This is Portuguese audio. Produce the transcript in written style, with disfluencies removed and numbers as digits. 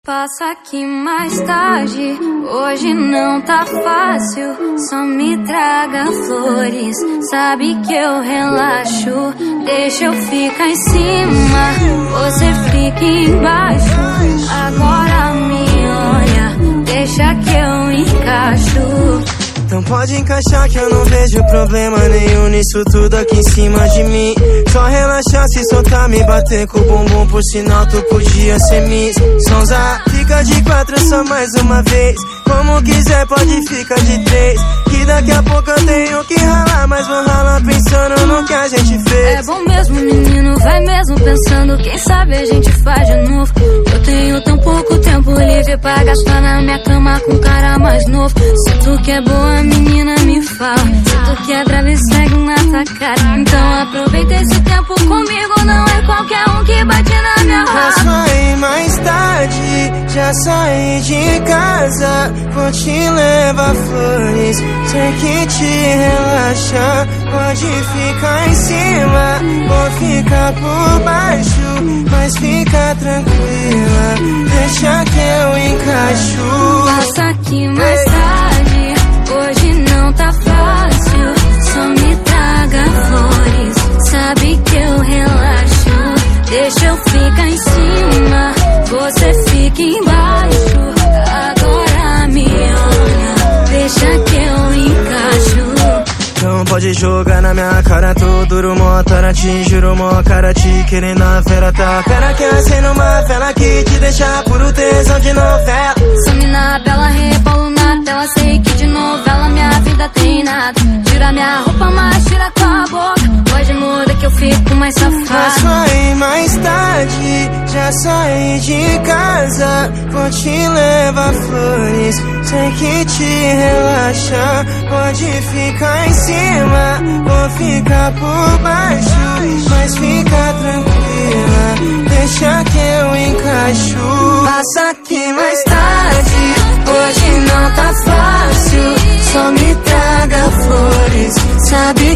Passa aqui mais tarde, hoje não tá fácil. Só me traga flores, sabe que eu relaxo. Deixa eu ficar em cima, você fica embaixo. Agora me olha, deixa que eu encaixo. Então pode encaixar que eu não vejo problema nenhum nisso tudo aqui em cima de mim. Só relaxar, se soltar, me bater com o bumbum. Por sinal tu podia ser Miss Sonza. Fica de 4 só mais uma vez. Como quiser pode ficar de 3. Que daqui a pouco eu tenho que ralar, mas vou ralar pensando no que a gente fez. É bom mesmo menino, vai mesmo pensando. Quem sabe a gente faz de novo. Eu tenho tão pouco tempo livre pra gastar na minha cama com um cara mais novo. Se tu que é boa menina me fala, se tu que é brava e segue na tua cara. Então aproveita esse tempo comigo, não é qualquer um que bate na minha raba. Vou sair mais tarde, já saí de casa. Vou te levar flores, sei que te relaxa. Pode ficar em cima, vou ficar por baixo. Mas fica tranquila, deixa que eu encaixo. Passa aqui mais tarde, hoje não tá fácil. Só me traga flores, sabe que eu relaxo. Deixa eu ficar em cima, você fica embaixo. Agora me olha, deixa que eu encaixo. Então pode jogar na minha cara, tô duro, mó tora, te juro, mó cara, te querendo a fera, tá? Cara que acende uma vela que te deixa puro tesão de novela. Some na bela, rebolo na tela, sei que de novela minha vida tem nada. Tira minha roupa, mas tira com a boca. Pode mudar que eu fico mais safada. Vou sair mais tarde, já saí de casa. Vou te levar flores, sei que te relaxa. Pode ficar em cima, vou ficar por baixo. Mas fica tranquila, deixa que eu encaixo. Passa aqui mais tarde, hoje não tá fácil. Só me traga flores, sabe